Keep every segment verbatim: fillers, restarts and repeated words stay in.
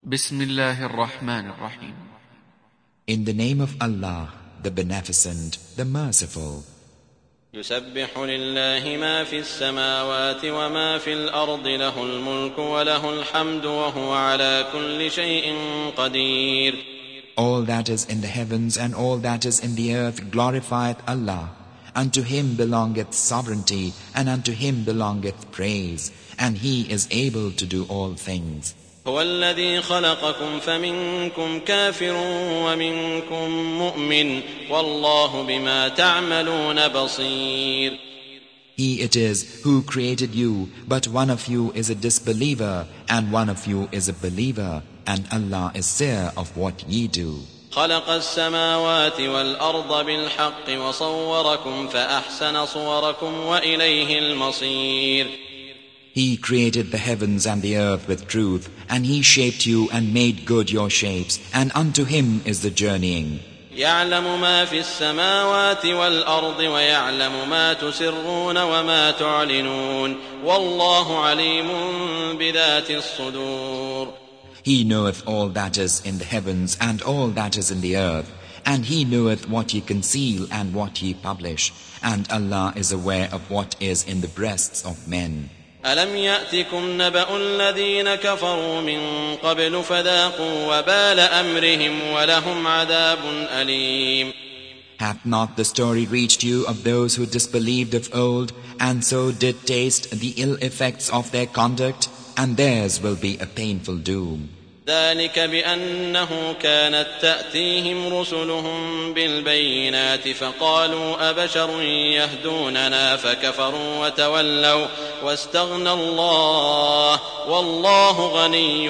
Bismillahir Rahmanir Rahim. In the name of Allah, the Beneficent, the Merciful. يسبح لله ما في السماوات وما في الأرض له الملك وله الحمد وهو على كل شيء قدير. All that is in the heavens and all that is in the earth glorifieth Allah. Unto Him belongeth sovereignty and unto Him belongeth praise, and He is able to do all things. هو الذي خلقكم فمنكم كافر ومنكم مؤمن والله بما تعملون بصير. He it is who created you, but one of you is a disbeliever and one of you is a believer, and Allah is seer of what ye do. خلق السماوات والأرض بالحق وصوركم فأحسن صوركم وإليه المصير. He created the heavens and the earth with truth, and He shaped you and made good your shapes, and unto Him is the journeying. يعلم ما في السماوات والأرض ويعلم ما تسرون وما تعلنون والله عليم بذات الصدور. He knoweth all that is in the heavens and all that is in the earth, and He knoweth what ye conceal and what ye publish, and Allah is aware of what is in the breasts of men. ألم يأتكم نبأ الذين كفروا من قبل فذاقوا وبال أمرهم ولهم عذاب أليم. Hath not the story reached you of those who disbelieved of old, and so did taste the ill effects of their conduct, and theirs will be a painful doom. ذلك بأنه كانت تأتيهم رسلهم بالبينات فقالوا أبشر يهدوننا فكفروا وتولوا واستغنى الله والله غني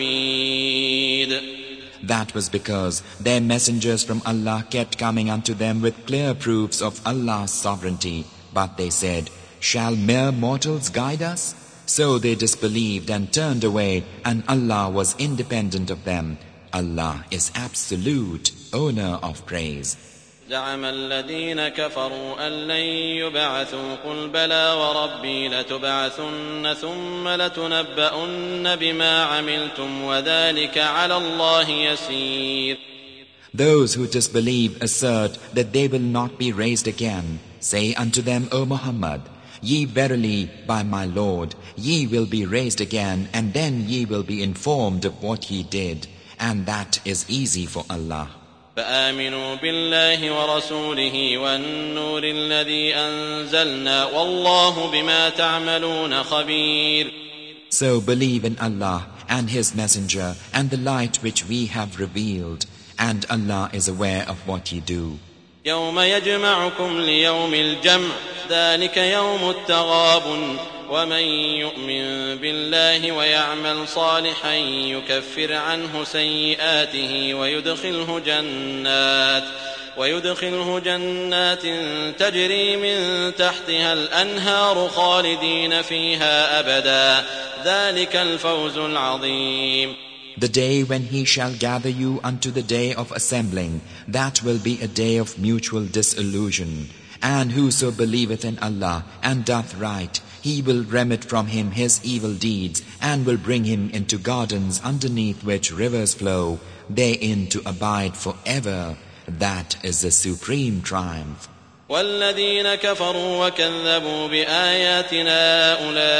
حميد. That was because their messengers from Allah kept coming unto them with clear proofs of Allah's sovereignty, but they said, "Shall mere mortals guide us?" So they disbelieved and turned away, and Allah was independent of them. Allah is absolute, owner of praise. زعم الذين كفروا أن لن يبعثوا قل بلى وربي لتبعثن ثم لتنبؤن بما عملتم وذلك على الله يسير. Those who disbelieve assert that they will not be raised again. Say unto them, O Muhammad, ye verily, by my Lord, ye will be raised again, and then ye will be informed of what ye did, and that is easy for Allah. فآمنوا بالله ورسوله والنور الذي أنزلنا والله بما تعملون خبير. So believe in Allah and His Messenger and the light which we have revealed, and Allah is aware of what ye do. يوم يجمعكم ليوم الجمع ذلك يوم التغابن ومن يؤمن بالله ويعمل صالحا يكفر عنه سيئاته ويدخله جنات ويدخله جنات تجري من تحتها الأنهار خالدين فيها أبدا ذلك الفوز العظيم. The day when He shall gather you unto the day of assembling, that will be a day of mutual disillusion. And whoso believeth in Allah and doth right, He will remit from him his evil deeds, and will bring him into gardens underneath which rivers flow, therein to abide forever. That is the supreme triumph. والذين كفروا وكذبوا بآياتنا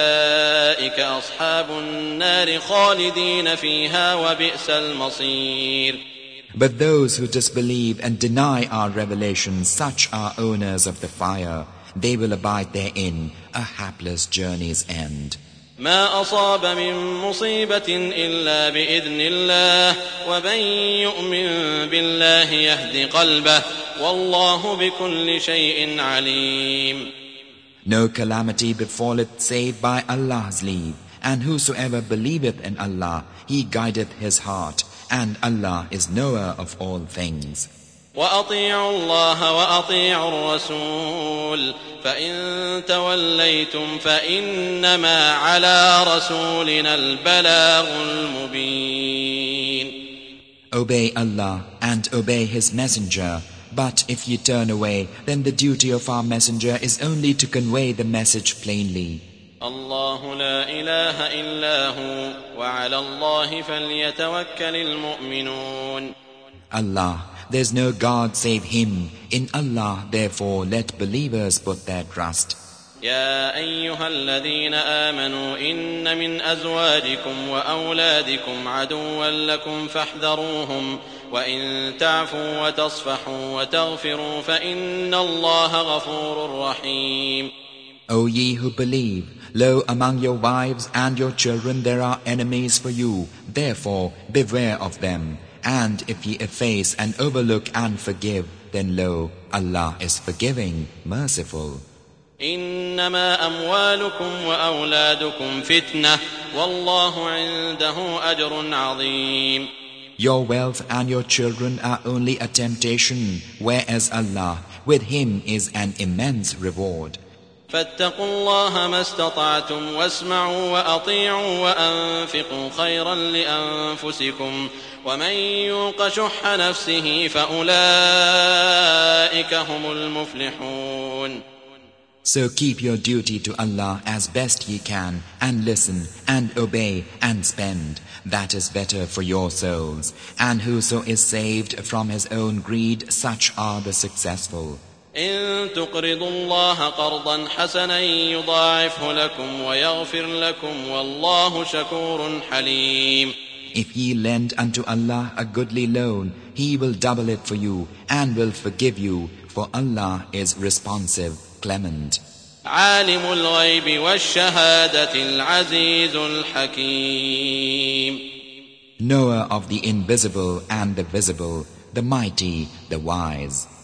أولئك أصحاب النار خالدين فيها وبئس المصير. But those who disbelieve and deny our revelations, such are owners of the fire. They will abide therein, a hapless journey's end. ما أصاب من مصيبة إلا بإذن الله ومن يؤمن بالله يهد قلبه والله بكل شيء عليم. No calamity befalleth save by Allah's leave, and whosoever believeth in Allah, He guideth his heart, and Allah is knower of all things. وأطيعوا الله وأطيعوا الرسول فإن توليتم فإنما على رسولنا البلاغ المبين. Obey Allah and obey His Messenger, but if you turn away, then the duty of our Messenger is only to convey the message plainly. الله لا إله إلا هو وعلى الله فليتوكل المؤمنون. Allah, there's no God save Him. In Allah, therefore, let believers put their trust. يا أيها الذين آمنوا إن من أزواجكم وأولادكم عدوا لكم فاحذروهم وإن تعفوا وتصفحوا وتغفروا فإن الله غفور رحيم. O ye who believe, lo, among your wives and your children there are enemies for you. Therefore, beware of them. And if ye efface and overlook and forgive, then lo, Allah is forgiving, merciful. إنما أموالكم وأولادكم فتنة والله عنده أجر عظيم. Your wealth and your children are only a temptation, whereas Allah, with Him is an immense reward. فاتقوا الله ما استطعتم واسمعوا وأطيعوا وأنفقوا خيرا لأنفسكم ومن يوق شح نفسه فأولئك هم المفلحون. So keep your duty to Allah as best ye can, and listen, and obey, and spend. That is better for your souls. And whoso is saved from his own greed, such are the successful. إن تقرضوا الله قرضا حسنا يضاعفه لكم ويغفر لكم والله شكور حليم. If ye lend unto Allah a goodly loan, He will double it for you, and will forgive you, for Allah is responsive, clement. عالم الغيب والشهادة العزيز الحكيم. Knower of the invisible and the visible, the mighty, the wise.